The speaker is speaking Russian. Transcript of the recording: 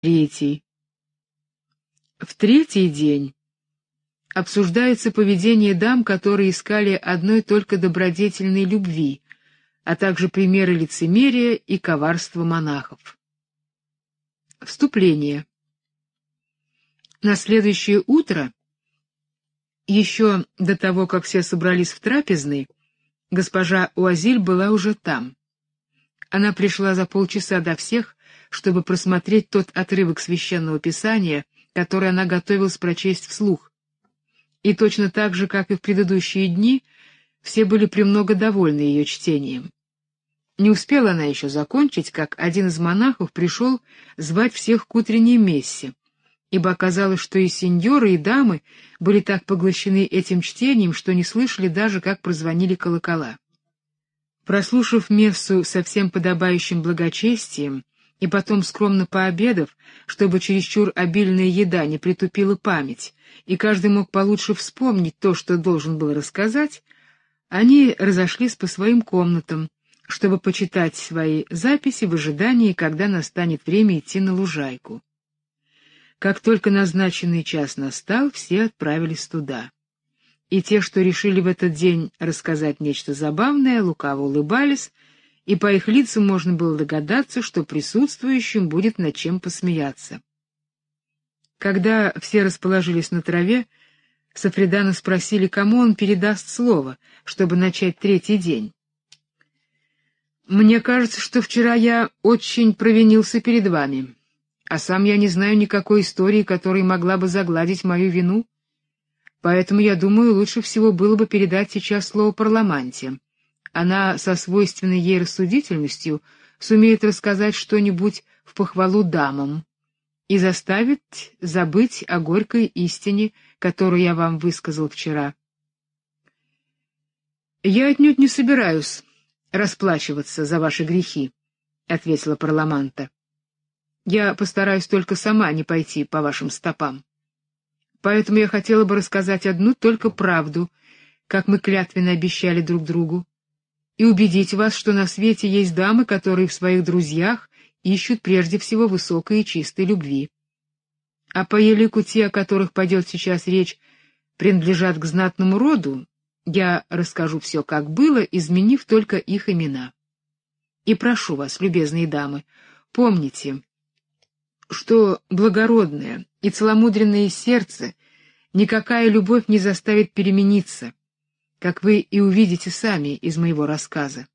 Третий. В третий день обсуждается поведение дам, которые искали одной только добродетельной любви, а также примеры лицемерия и коварства монахов. Вступление. На следующее утро, еще до того, как все собрались в трапезной, госпожа Уазиль была уже там. Она пришла за полчаса до всех, чтобы просмотреть тот отрывок священного писания, который она готовилась прочесть вслух. И точно так же, как и в предыдущие дни, все были премного довольны ее чтением. Не успела она еще закончить, как один из монахов пришел звать всех к утренней мессе, ибо оказалось, что и сеньоры, и дамы были так поглощены этим чтением, что не слышали даже, как прозвонили колокола. Прослушав мессу со всем подобающим благочестием и потом скромно пообедав, чтобы чересчур обильная еда не притупила память, и каждый мог получше вспомнить то, что должен был рассказать, они разошлись по своим комнатам, чтобы почитать свои записи в ожидании, когда настанет время идти на лужайку. Как только назначенный час настал, все отправились туда. И те, что решили в этот день рассказать нечто забавное, лукаво улыбались, и по их лицам можно было догадаться, что присутствующим будет над чем посмеяться. Когда все расположились на траве, Сафредана спросили, кому он передаст слово, чтобы начать третий день. «Мне кажется, что вчера я очень провинился перед вами, а сам я не знаю никакой истории, которая могла бы загладить мою вину. Поэтому, я думаю, лучше всего было бы передать сейчас слово Парламанте. Она со свойственной ей рассудительностью сумеет рассказать что-нибудь в похвалу дамам и заставит забыть о горькой истине, которую я вам высказал вчера». «Я отнюдь не собираюсь расплачиваться за ваши грехи», — ответила Парламанта. «Я постараюсь только сама не пойти по вашим стопам. Поэтому я хотела бы рассказать одну только правду, как мы клятвенно обещали друг другу, и убедить вас, что на свете есть дамы, которые в своих друзьях ищут прежде всего высокой и чистой любви. А по елику те, о которых пойдет сейчас речь, принадлежат к знатному роду, я расскажу все, как было, изменив только их имена. И прошу вас, любезные дамы, помните, что благородное и целомудренное сердце никакая любовь не заставит перемениться, как вы и увидите сами из моего рассказа.